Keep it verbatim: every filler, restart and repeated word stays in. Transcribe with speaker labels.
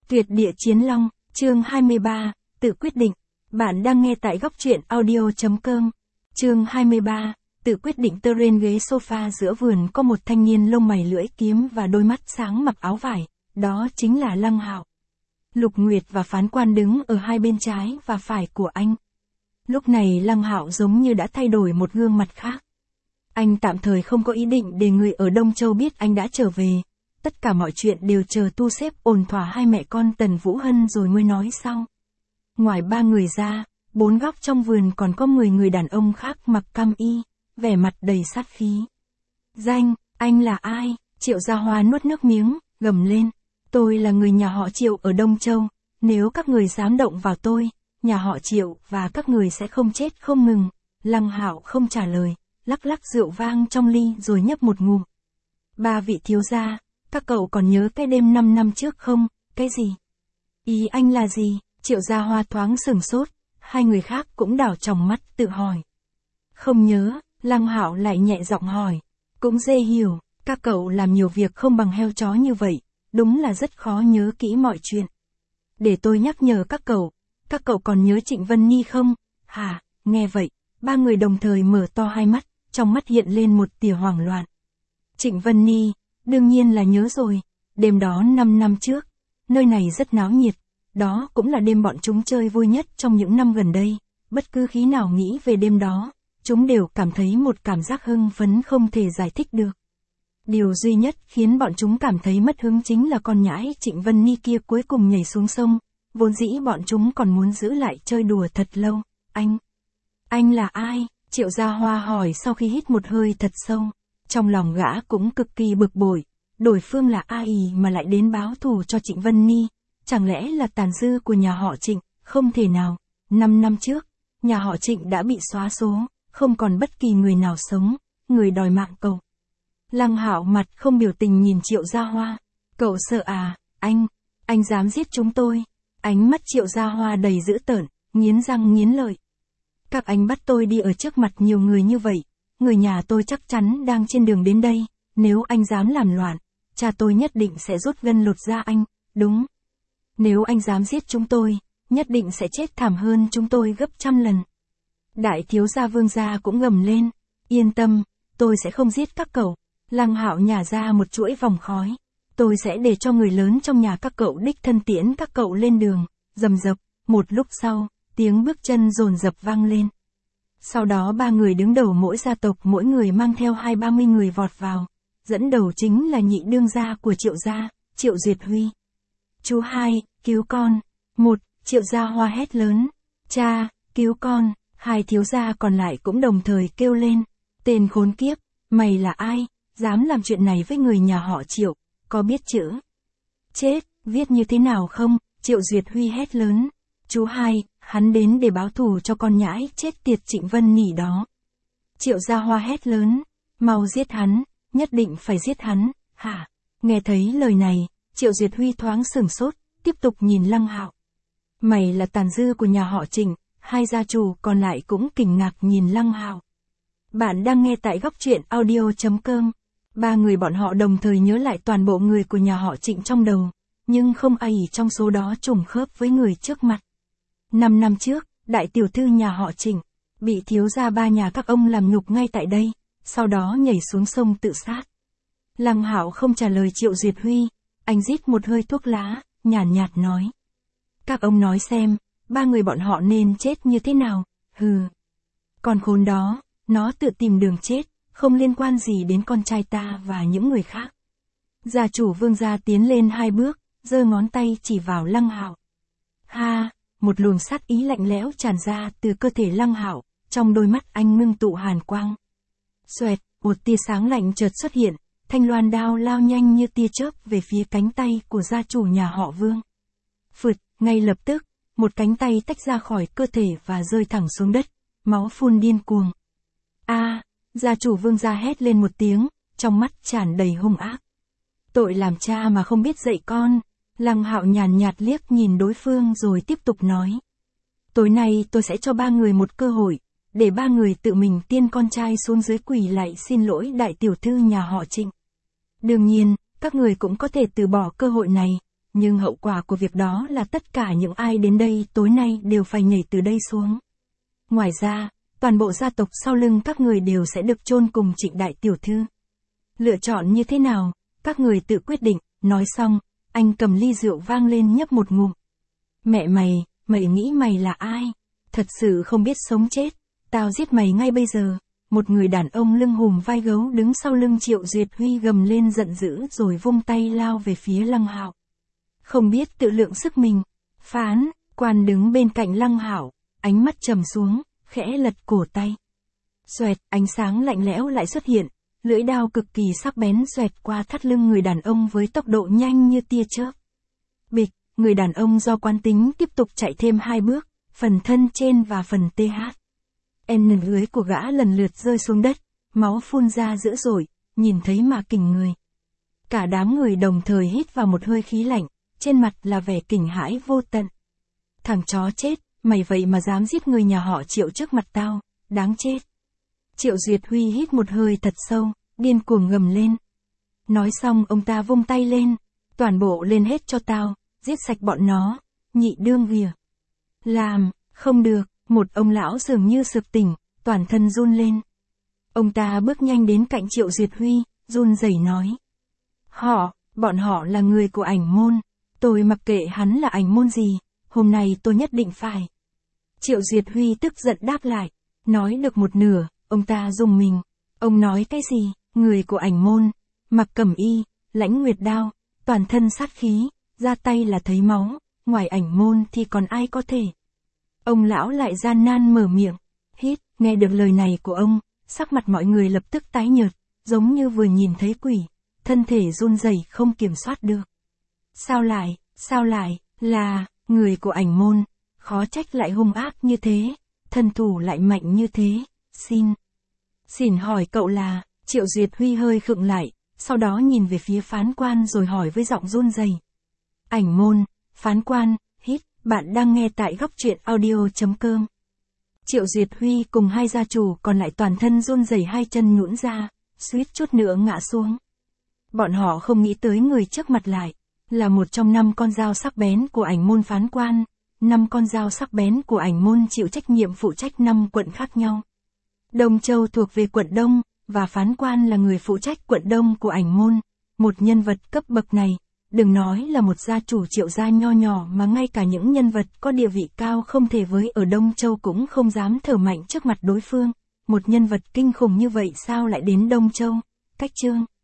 Speaker 1: Tuyệt địa chiến long, chương hai mươi ba, tự quyết định. Bạn đang nghe tại góc truyện audio.com. Chương hai mươi ba, tự quyết định. Tơ trên ghế sofa giữa vườn có một thanh niên lông mày lưỡi kiếm và đôi mắt sáng mặc áo vải, đó chính là Lăng Hạo. Lục Nguyệt và phán quan đứng ở hai bên trái và phải của anh. Lúc này Lăng Hạo giống như đã thay đổi một gương mặt khác. Anh tạm thời không có ý định để người ở Đông Châu biết anh đã trở về. Tất cả mọi chuyện đều chờ tu xếp ổn thỏa hai mẹ con Tần Vũ Hân rồi mới nói sau. Ngoài ba người ra, bốn góc trong vườn còn có mười người đàn ông khác mặc cam y, vẻ mặt đầy sát khí. Danh, anh là ai? Triệu Gia Hoa nuốt nước miếng, gầm lên. Tôi là người nhà họ Triệu ở Đông Châu, nếu các người dám động vào tôi, nhà họ Triệu và các người sẽ không chết không ngừng. Lăng Hạo không trả lời, lắc lắc rượu vang trong ly rồi nhấp một ngụm. Ba vị thiếu gia, các cậu còn nhớ cái đêm năm năm trước không? Cái gì? Ý anh là gì? Triệu Gia Hoa thoáng sửng sốt, hai người khác cũng đảo tròng mắt tự hỏi. Không nhớ, Lăng Hạo lại nhẹ giọng hỏi. Cũng dễ hiểu, các cậu làm nhiều việc không bằng heo chó như vậy, đúng là rất khó nhớ kỹ mọi chuyện. Để tôi nhắc nhở các cậu, các cậu còn nhớ Trịnh Vân Nhi không? Hả? Nghe vậy, ba người đồng thời mở to hai mắt, trong mắt hiện lên một tia hoảng loạn. Trịnh Vân Nhi, đương nhiên là nhớ rồi, đêm đó năm năm trước, nơi này rất náo nhiệt, đó cũng là đêm bọn chúng chơi vui nhất trong những năm gần đây, bất cứ khi nào nghĩ về đêm đó, chúng đều cảm thấy một cảm giác hưng phấn không thể giải thích được. Điều duy nhất khiến bọn chúng cảm thấy mất hứng chính là con nhãi Trịnh Vân Nhi kia cuối cùng nhảy xuống sông, vốn dĩ bọn chúng còn muốn giữ lại chơi đùa thật lâu. Anh, anh là ai? Triệu Gia Hoa hỏi sau khi hít một hơi thật sâu. Trong lòng gã cũng cực kỳ bực bội, đối phương là ai mà lại đến báo thù cho Trịnh Vân Nhi, chẳng lẽ là tàn dư của nhà họ Trịnh? Không thể nào, năm năm trước, nhà họ Trịnh đã bị xóa số, không còn bất kỳ người nào sống, người đòi mạng cậu. Lăng Hạo mặt không biểu tình nhìn Triệu Gia Hoa, cậu sợ à? Anh, anh dám giết chúng tôi? Ánh mắt Triệu Gia Hoa đầy dữ tợn, nghiến răng nghiến lợi. Các anh bắt tôi đi ở trước mặt nhiều người như vậy. Người nhà tôi chắc chắn đang trên đường đến đây, nếu anh dám làm loạn, cha tôi nhất định sẽ rút gân lột da anh, đúng. Nếu anh dám giết chúng tôi, nhất định sẽ chết thảm hơn chúng tôi gấp trăm lần. Đại thiếu gia Vương gia cũng gầm lên, yên tâm, tôi sẽ không giết các cậu. Lăng Hạo nhả ra một chuỗi vòng khói, tôi sẽ để cho người lớn trong nhà các cậu đích thân tiễn các cậu lên đường. Rầm rập, một lúc sau, tiếng bước chân dồn dập vang lên. Sau đó ba người đứng đầu mỗi gia tộc mỗi người mang theo hai ba mươi người vọt vào. Dẫn đầu chính là nhị đương gia của Triệu gia, Triệu Duyệt Huy. Chú hai, cứu con. Một, Triệu Gia Hoa hét lớn. Cha, cứu con. Hai thiếu gia còn lại cũng đồng thời kêu lên. Tên khốn kiếp, mày là ai? Dám làm chuyện này với người nhà họ Triệu, có biết chữ chết, viết như thế nào không? Triệu Duyệt Huy hét lớn. Chú hai, hắn đến để báo thù cho con nhãi chết tiệt Trịnh Vân Nhi đó. Triệu Gia Hoa hét lớn, mau giết hắn, nhất định phải giết hắn. Hả? Nghe thấy lời này, Triệu Duyệt Huy thoáng sửng sốt, tiếp tục nhìn Lăng Hạo. Mày là tàn dư của nhà họ Trịnh, hai gia chủ còn lại cũng kinh ngạc nhìn Lăng Hạo. Bạn đang nghe tại góc truyện audio.com. Ba người bọn họ đồng thời nhớ lại toàn bộ người của nhà họ Trịnh trong đầu, nhưng không ai trong số đó trùng khớp với người trước mặt. Năm năm trước, đại tiểu thư nhà họ Trịnh, bị thiếu gia ba nhà các ông làm nhục ngay tại đây, sau đó nhảy xuống sông tự sát. Lăng Hạo không trả lời Triệu Duyệt Huy, anh rít một hơi thuốc lá, nhàn nhạt, nhạt nói. Các ông nói xem, ba người bọn họ nên chết như thế nào? Hừ. Con khốn đó, nó tự tìm đường chết, không liên quan gì đến con trai ta và những người khác. Gia chủ Vương gia tiến lên hai bước, giơ ngón tay chỉ vào Lăng Hạo. Ha! Một luồng sát ý lạnh lẽo tràn ra từ cơ thể Lăng Hạo, trong đôi mắt anh ngưng tụ hàn quang. Xoẹt, một tia sáng lạnh chợt xuất hiện, thanh loan đao lao nhanh như tia chớp về phía cánh tay của gia chủ nhà họ Vương. Phụt, ngay lập tức, một cánh tay tách ra khỏi cơ thể và rơi thẳng xuống đất, máu phun điên cuồng. A, gia chủ Vương gia hét lên một tiếng, trong mắt tràn đầy hung ác. Tội làm cha mà không biết dạy con. Lăng Hạo nhàn nhạt liếc nhìn đối phương rồi tiếp tục nói. Tối nay tôi sẽ cho ba người một cơ hội, để ba người tự mình tiên con trai xuống dưới quỳ lại xin lỗi đại tiểu thư nhà họ Trịnh. Đương nhiên, các người cũng có thể từ bỏ cơ hội này, nhưng hậu quả của việc đó là tất cả những ai đến đây tối nay đều phải nhảy từ đây xuống. Ngoài ra, toàn bộ gia tộc sau lưng các người đều sẽ được chôn cùng Trịnh đại tiểu thư. Lựa chọn như thế nào, các người tự quyết định. Nói xong, anh cầm ly rượu vang lên nhấp một ngụm. Mẹ mày, mày nghĩ mày là ai? Thật sự không biết sống chết, tao giết mày ngay bây giờ. Một người đàn ông lưng hùm vai gấu đứng sau lưng Triệu Duyệt Huy gầm lên giận dữ rồi vung tay lao về phía Lăng Hạo. Không biết tự lượng sức mình, Phán Quan đứng bên cạnh Lăng Hạo, ánh mắt trầm xuống, khẽ lật cổ tay. Xoẹt, ánh sáng lạnh lẽo lại xuất hiện, lưỡi đao cực kỳ sắc bén xoẹt qua thắt lưng người đàn ông với tốc độ nhanh như tia chớp. Bịch, người đàn ông do quán tính tiếp tục chạy thêm hai bước, phần thân trên và phần tê hát. N dưới của gã lần lượt rơi xuống đất, máu phun ra dữ dội, nhìn thấy mà kình người. Cả đám người đồng thời hít vào một hơi khí lạnh, trên mặt là vẻ kinh hãi vô tận. Thằng chó chết, mày vậy mà dám giết người nhà họ Triệu trước mặt tao, đáng chết. Triệu Duyệt Huy hít một hơi thật sâu, điên cuồng gầm lên. Nói xong ông ta vung tay lên, toàn bộ lên hết cho tao, giết sạch bọn nó, nhị đương ghìa. Làm, không được, một ông lão dường như sực tỉnh, toàn thân run lên. Ông ta bước nhanh đến cạnh Triệu Duyệt Huy, run rẩy nói. Họ, bọn họ là người của Ảnh Môn, tôi mặc kệ hắn là Ảnh Môn gì, hôm nay tôi nhất định phải. Triệu Duyệt Huy tức giận đáp lại, nói được một nửa, ông ta rùng mình. Ông nói cái gì, người của Ảnh Môn, mặc cẩm y, lãnh nguyệt đao, toàn thân sát khí, ra tay là thấy máu, ngoài Ảnh Môn thì còn ai có thể. Ông lão lại gian nan mở miệng, hít, nghe được lời này của ông, sắc mặt mọi người lập tức tái nhợt, giống như vừa nhìn thấy quỷ, thân thể run rẩy không kiểm soát được. Sao lại, sao lại, là, người của Ảnh Môn, khó trách lại hung ác như thế, thân thủ lại mạnh như thế, xin. Xin hỏi cậu là, Triệu Duyệt Huy hơi khựng lại, sau đó nhìn về phía Phán Quan rồi hỏi với giọng run rẩy. Ảnh Môn, Phán Quan, hít, bạn đang nghe tại góc truyện audio chấm com. Triệu Duyệt Huy cùng hai gia chủ còn lại toàn thân run rẩy, hai chân nhũn ra, suýt chút nữa ngã xuống. Bọn họ không nghĩ tới người trước mặt lại là một trong năm con dao sắc bén của Ảnh Môn Phán Quan, năm con dao sắc bén của Ảnh Môn chịu trách nhiệm phụ trách năm quận khác nhau. Đông Châu thuộc về quận Đông, và Phán Quan là người phụ trách quận Đông của Ảnh Môn. Một nhân vật cấp bậc này, đừng nói là một gia chủ Triệu gia nho nhỏ mà ngay cả những nhân vật có địa vị cao không thể với ở Đông Châu cũng không dám thở mạnh trước mặt đối phương. Một nhân vật kinh khủng như vậy sao lại đến Đông Châu? Cách chương